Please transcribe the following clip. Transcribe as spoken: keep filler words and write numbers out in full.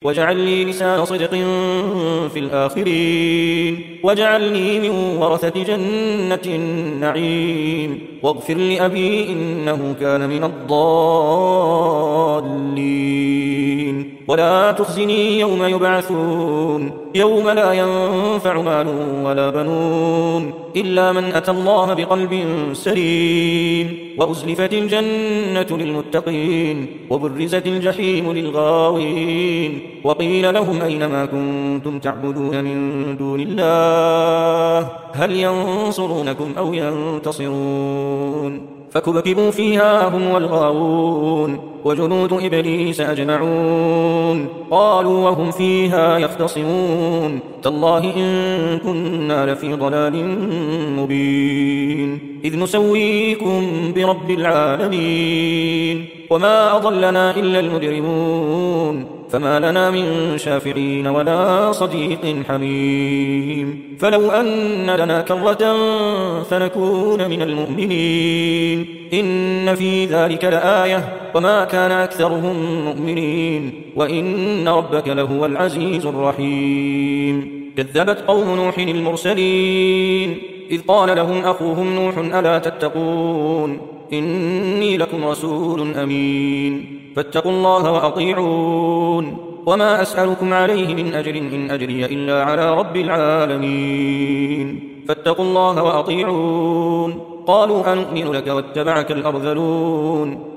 واجعل لي لسان صدق في الآخرين واجعلني من ورثة جنة النعيم واغفر لأبي إنه كان من الضالين ولا تخزني يوم يبعثون يوم لا ينفع مال ولا بنون إلا من أتى الله بقلب سليم وأزلفت الجنة للمتقين وبرزت الجحيم للغاوين وقيل لهم أين ما كنتم تعبدون من دون الله هل ينصرونكم أو ينتصرون فكبكبوا فيها هم والغاوون وجنود إبليس أجمعون قالوا وهم فيها يختصمون تالله إن كنا لفي ضلال مبين إذ نسويكم برب العالمين وما أضلنا إلا المجرمون فما لنا من شافعين ولا صديق حميم فلو أن لنا كرة فنكون من المؤمنين إن في ذلك لآية وما كان أكثرهم مؤمنين وإن ربك لهو العزيز الرحيم كذبت قوم نوح المرسلين إذ قال لهم أخوهم نوح ألا تتقون إني لكم رسول أمين فاتقوا الله وأطيعون وما أسألكم عليه من أجر إن أجري إلا على رب العالمين فاتقوا الله وأطيعون قالوا أنؤمن لك واتبعك الأرذلون